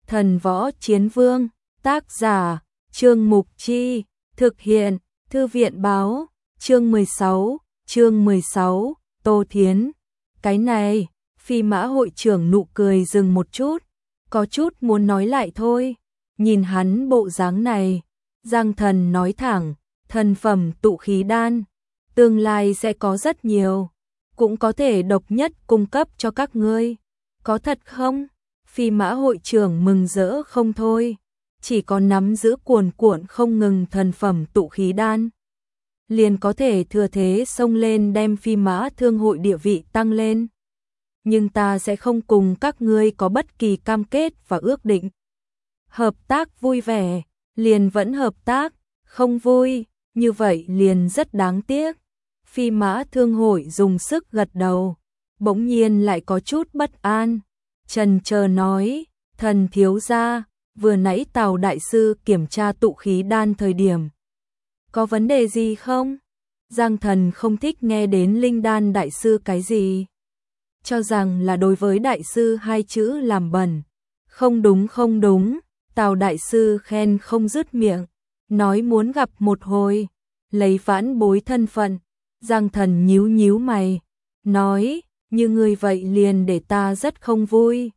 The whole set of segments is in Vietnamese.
Thần Võ Chiến Vương, tác giả, Trương Mục Chi, thực hiện, Thư viện báo, chương 16, Tô Thiến. Cái này, Phi Mã hội trưởng nụ cười dừng một chút, có chút muốn nói lại thôi. Nhìn hắn bộ dáng này, Giang Thần nói thẳng, thần phẩm tụ khí đan, tương lai sẽ có rất nhiều, cũng có thể độc nhất cung cấp cho các ngươi. Có thật không? Phi Mã hội trưởng mừng rỡ không thôi, chỉ có nắm giữ cuồn cuộn không ngừng thần phẩm tụ khí đan, liền có thể thừa thế xông lên đem Phi Mã thương hội địa vị tăng lên. Nhưng ta sẽ không cùng các ngươi có bất kỳ cam kết và ước định. Hợp tác vui vẻ, liền vẫn hợp tác, không vui, như vậy liền rất đáng tiếc. Phi Mã thương hội dùng sức gật đầu, bỗng nhiên lại có chút bất an. Trần chờ nói, thần thiếu gia, vừa nãy Tào đại sư kiểm tra tụ khí đan thời điểm, có vấn đề gì không? Giang Thần không thích nghe đến linh đan đại sư cái gì, cho rằng là đối với đại sư hai chữ làm bẩn. Không đúng, Tào đại sư khen không dứt miệng, nói muốn gặp một hồi, lấy vãn bối thân phận. Giang Thần nhíu mày, nói, như người vậy liền để ta rất không vui.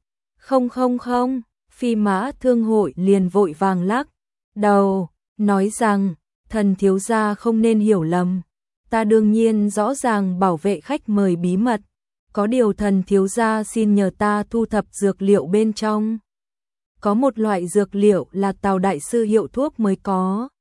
Không, Phi Mã thương hội liền vội vàng lắc đầu, nói rằng, thần thiếu gia không nên hiểu lầm, ta đương nhiên rõ ràng bảo vệ khách mời bí mật, có điều thần thiếu gia xin nhờ ta thu thập dược liệu bên trong. Có một loại dược liệu là Tào đại sư hiệu thuốc mới có.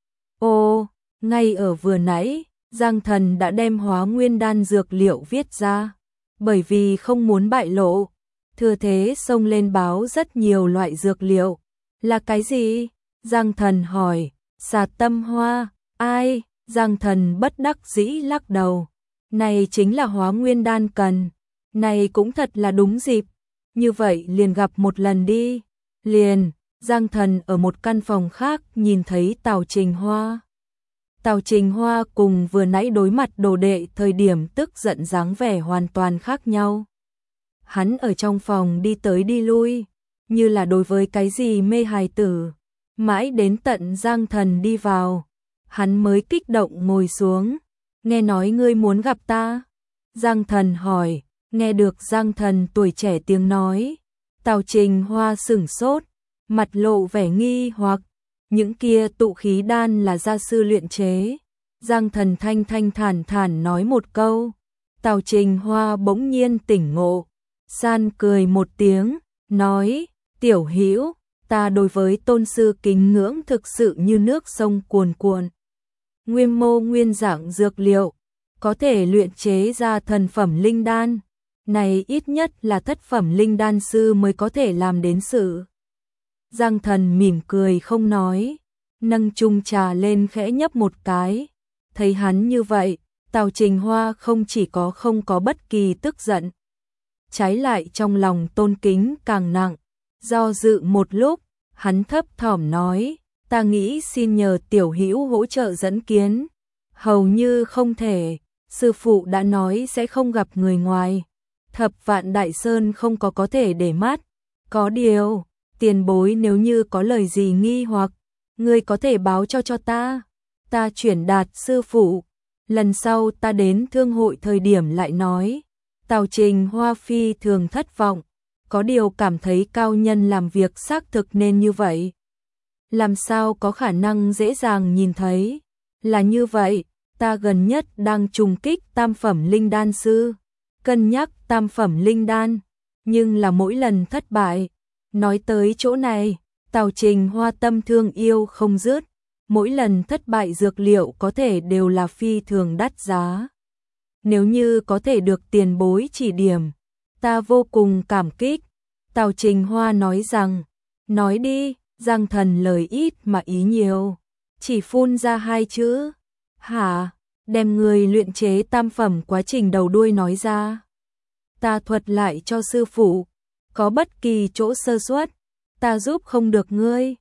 Ồ, ngay ở vừa nãy, Giang Thần đã đem Hóa Nguyên đan dược liệu viết ra, bởi vì không muốn bại lộ, thừa thế xông lên báo rất nhiều loại dược liệu. Là cái gì? Giang Thần hỏi. Xà tâm hoa. Ai? Giang Thần bất đắc dĩ lắc đầu. Này chính là Hóa Nguyên đan cần. Này cũng thật là đúng dịp. Như vậy liền gặp một lần đi. Liền, Giang Thần ở một căn phòng khác nhìn thấy Tào Trình Hoa. Tào Trình Hoa cùng vừa nãy đối mặt đồ đệ thời điểm tức giận dáng vẻ hoàn toàn khác nhau. Hắn ở trong phòng đi tới đi lui, như là đối với cái gì mê hài tử. Mãi đến tận Giang Thần đi vào, hắn mới kích động ngồi xuống. Nghe nói ngươi muốn gặp ta? Giang Thần hỏi. Nghe được Giang Thần tuổi trẻ tiếng nói, Tào Trình Hoa sửng sốt, mặt lộ vẻ nghi hoặc. Những kia tụ khí đan là gia sư luyện chế. Giang Thần thanh thản nói một câu. Tào Trình Hoa bỗng nhiên tỉnh ngộ, san cười một tiếng, nói, tiểu hữu, ta đối với tôn sư kính ngưỡng thực sự như nước sông cuồn cuộn. Nguyên mô nguyên dạng dược liệu, có thể luyện chế ra thần phẩm linh đan, này ít nhất là thất phẩm linh đan sư mới có thể làm đến sự. Giang Thần mỉm cười không nói, nâng chung trà lên khẽ nhấp một cái. Thấy hắn như vậy, Tào Trình Hoa không chỉ không có bất kỳ tức giận, trái lại trong lòng tôn kính càng nặng. Do dự một lúc, hắn thấp thỏm nói, ta nghĩ xin nhờ tiểu hữu hỗ trợ dẫn kiến. Hầu như không thể, sư phụ đã nói sẽ không gặp người ngoài. Thập Vạn Đại Sơn không có thể để mắt. Có điều, tiền bối nếu như có lời gì nghi hoặc, ngươi có thể báo cho ta. Ta chuyển đạt sư phụ, lần sau ta đến thương hội thời điểm lại nói. Tào Trình Hoa phi thường thất vọng, có điều cảm thấy cao nhân làm việc xác thực nên như vậy. Làm sao có khả năng dễ dàng nhìn thấy? Là như vậy, ta gần nhất đang trùng kích tam phẩm linh đan sư, cân nhắc tam phẩm linh đan, nhưng là mỗi lần thất bại. Nói tới chỗ này, Tào Trình Hoa tâm thương yêu không dứt, mỗi lần thất bại dược liệu có thể đều là phi thường đắt giá. Nếu như có thể được tiền bối chỉ điểm, ta vô cùng cảm kích. Tào Trình Hoa nói rằng, nói đi. Giang Thần lời ít mà ý nhiều, chỉ phun ra hai chữ, hả? Đem người luyện chế tam phẩm quá trình đầu đuôi nói ra. Ta thuật lại cho sư phụ, có bất kỳ chỗ sơ suất, ta giúp không được ngươi.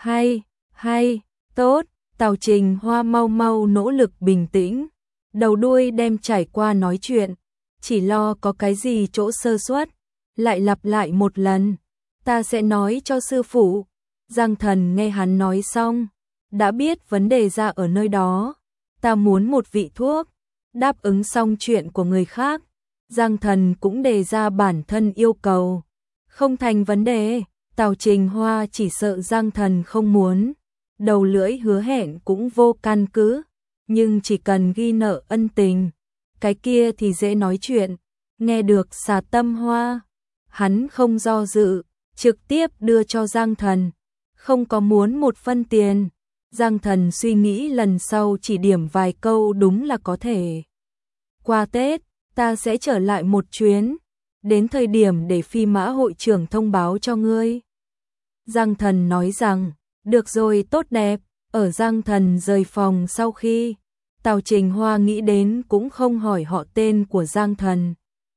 Hay, tốt. Tào Trình Hoa mau nỗ lực bình tĩnh, đầu đuôi đem trải qua nói chuyện, chỉ lo có cái gì chỗ sơ suất, lại lặp lại một lần. ta sẽ nói cho sư phụ. Giang Thần nghe hắn nói xong, đã biết vấn đề ra ở nơi đó. Ta muốn một vị thuốc. Đáp ứng xong chuyện của người khác, Giang Thần cũng đề ra bản thân yêu cầu. Không thành vấn đề, Tào Trình Hoa chỉ sợ Giang Thần không muốn. Đầu lưỡi hứa hẹn cũng vô căn cứ, nhưng chỉ cần ghi nợ ân tình, cái kia thì dễ nói chuyện. Nghe được Xà Tâm Hoa, hắn không do dự, trực tiếp đưa cho Giang Thần, không có muốn một phân tiền. Giang Thần suy nghĩ lần sau chỉ điểm vài câu đúng là có thể. Qua Tết, ta sẽ trở lại một chuyến, đến thời điểm để Phi Mã hội trưởng thông báo cho ngươi. Giang Thần nói rằng, được rồi, tốt đẹp. Ở Giang Thần rời phòng sau khi, Tào Trình Hoa nghĩ đến cũng không hỏi họ tên của Giang Thần.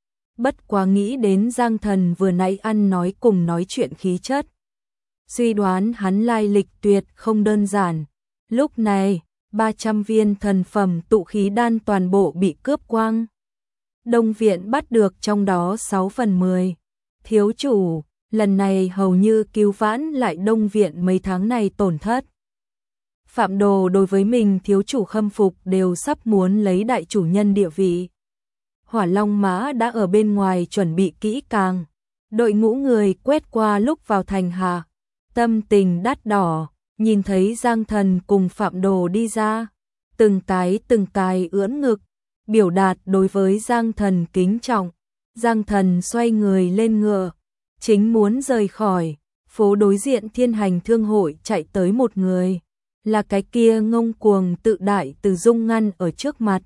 Bất quá nghĩ đến Giang Thần vừa nãy ăn nói cùng nói chuyện khí chất, suy đoán hắn lai lịch tuyệt không đơn giản. Lúc này, 300 viên thần phẩm tụ khí đan toàn bộ bị cướp quang. Đông viện bắt được trong đó 6 phần 10. Thiếu chủ, lần này hầu như cứu vãn lại Đông viện mấy tháng này tổn thất. Phạm Đồ đối với mình thiếu chủ khâm phục đều sắp muốn lấy đại chủ nhân địa vị. Hỏa Long Mã đã ở bên ngoài chuẩn bị kỹ càng. Đội ngũ người quét qua lúc vào thành hạ. Tâm tình đắt đỏ, nhìn thấy Giang Thần cùng Phạm Đồ đi ra. Từng cái ưỡn ngực, biểu đạt đối với Giang Thần kính trọng. Giang Thần xoay người lên ngựa, chính muốn rời khỏi. Phố đối diện Thiên Hành Thương hội chạy tới một người. Là cái kia ngông cuồng tự đại Từ Dung ngăn ở trước mặt.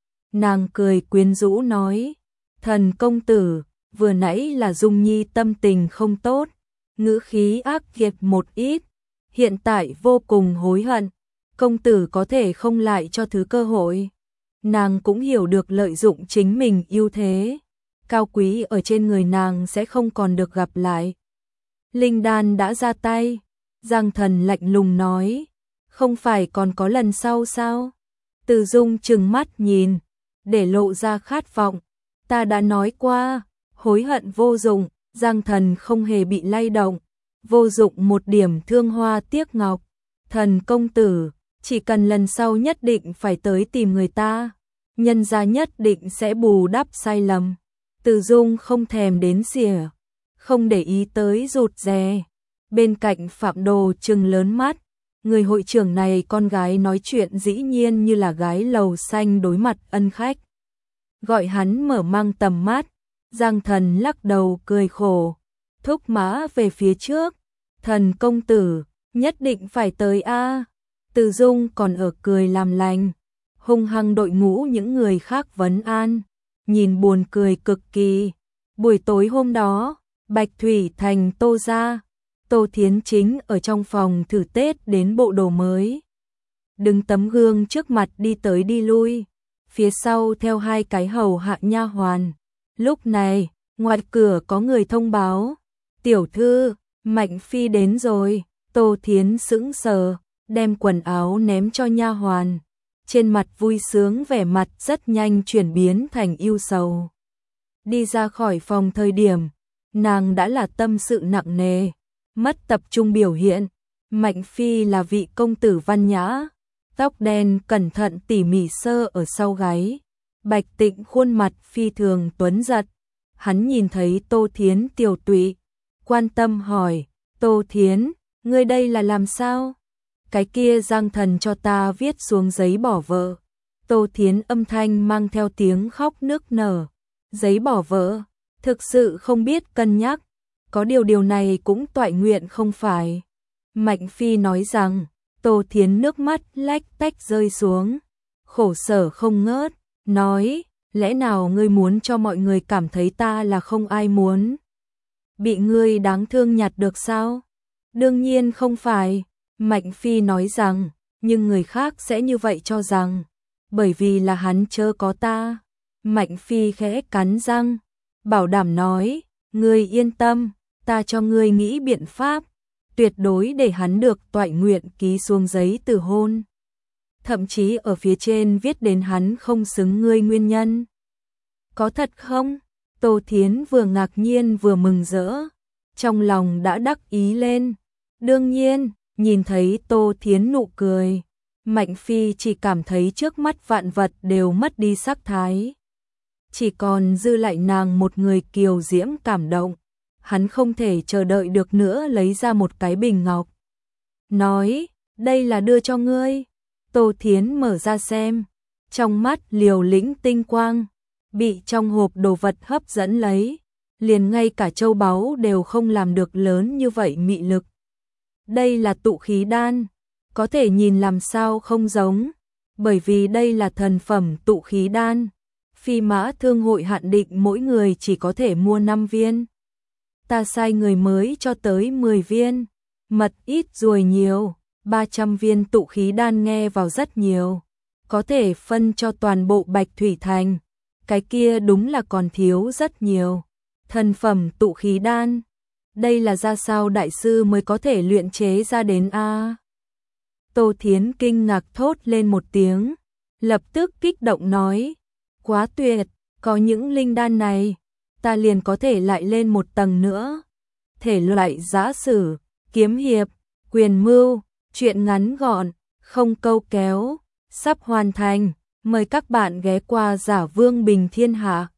Nàng cười quyến rũ nói, Thần công tử, vừa nãy là Dung Nhi tâm tình không tốt, ngữ khí ác nghiệt một ít, hiện tại vô cùng hối hận, công tử có thể không lại cho thứ cơ hội. Nàng cũng hiểu được lợi dụng chính mình ưu thế, cao quý ở trên người nàng sẽ không còn được gặp lại. Linh đan đã ra tay, Giang Thần lạnh lùng nói, không phải còn có lần sau sao? Từ Dung trừng mắt nhìn, để lộ ra khát vọng. Ta đã nói qua, hối hận vô dụng. Giang Thần không hề bị lay động, vô dụng một điểm thương hoa tiếc ngọc. Thần công tử, chỉ cần lần sau nhất định phải tới tìm người ta, nhân gia nhất định sẽ bù đắp sai lầm. Từ Dung không thèm đến xỉa, không để ý tới rụt rè. Bên cạnh Phạm Đồ trừng lớn mắt, người hội trưởng này con gái nói chuyện dĩ nhiên như là gái lầu xanh đối mặt ân khách. Gọi hắn mở mang tầm mắt, Giang Thần lắc đầu cười khổ, thúc mã về phía trước. Thần công tử, nhất định phải tới a. Từ Dung còn ở cười làm lành, hung hăng đội ngũ những người khác vấn an, nhìn buồn cười cực kỳ. Buổi tối hôm đó, Bạch Thủy Thành Tô gia, Tô Thiến chính ở trong phòng thử Tết đến bộ đồ mới. Đứng tấm gương trước mặt đi tới đi lui, phía sau theo hai cái hầu hạ nha hoàn. Lúc này, ngoài cửa có người thông báo, tiểu thư, Mạnh Phi đến rồi. Tô Thiến sững sờ, đem quần áo ném cho nha hoàn. Trên mặt vui sướng vẻ mặt rất nhanh chuyển biến thành ưu sầu. Đi ra khỏi phòng thời điểm, nàng đã là tâm sự nặng nề, mất tập trung biểu hiện. Mạnh Phi là vị công tử văn nhã, tóc đen cẩn thận tỉ mỉ sơ ở sau gáy, bạch tịnh khuôn mặt phi thường tuấn giật. Hắn nhìn thấy Tô Thiến tiều tụy, quan tâm hỏi, Tô Thiến, ngươi đây là làm sao? Cái kia Giang Thần cho ta viết xuống giấy bỏ vợ. Tô Thiến âm thanh mang theo tiếng khóc nức nở. Giấy bỏ vợ, thực sự không biết cân nhắc, có điều này cũng toại nguyện không phải. Mạnh Phi nói rằng, Tô Thiến nước mắt lách tách rơi xuống, khổ sở không ngớt, nói, lẽ nào ngươi muốn cho mọi người cảm thấy ta là không ai muốn? Bị ngươi đáng thương nhặt được sao? Đương nhiên không phải. Mạnh Phi nói rằng, nhưng người khác sẽ như vậy cho rằng, bởi vì là hắn chớ có ta. Mạnh Phi khẽ cắn răng, bảo đảm nói, ngươi yên tâm, ta cho ngươi nghĩ biện pháp, tuyệt đối để hắn được toại nguyện ký xuống giấy từ hôn. Thậm chí ở phía trên viết đến hắn không xứng ngươi nguyên nhân. Có thật không? Tô Thiến vừa ngạc nhiên vừa mừng rỡ. trong lòng đã đắc ý lên. Đương nhiên, nhìn thấy Tô Thiến nụ cười, Mạnh Phi chỉ cảm thấy trước mắt vạn vật đều mất đi sắc thái. Chỉ còn dư lại nàng một người kiều diễm cảm động. Hắn không thể chờ đợi được nữa lấy ra một cái bình ngọc. Nói, đây là đưa cho ngươi. Tô Thiến mở ra xem. Trong mắt liều lĩnh tinh quang, bị trong hộp đồ vật hấp dẫn lấy. Liền ngay cả châu báu đều không làm được lớn như vậy mị lực. Đây là tụ khí đan, có thể nhìn làm sao không giống, bởi vì đây là thần phẩm tụ khí đan. Phi Mã Thương hội hạn định mỗi người chỉ có thể mua 5 viên. Ta sai người mới cho tới 10 viên, mật ít ruồi nhiều, 300 viên tụ khí đan nghe vào rất nhiều, có thể phân cho toàn bộ Bạch Thủy Thành, cái kia đúng là còn thiếu rất nhiều. Thần phẩm tụ khí đan, đây là ra sao đại sư mới có thể luyện chế ra đến a? Tô Thiến kinh ngạc thốt lên một tiếng, lập tức kích động nói, quá tuyệt, có những linh đan này, ta liền có thể lại lên một tầng nữa. Thể loại giã sử, kiếm hiệp, quyền mưu, truyện ngắn gọn, không câu kéo, sắp hoàn thành, mời các bạn ghé qua Giả Vương Bình Thiên Hạ.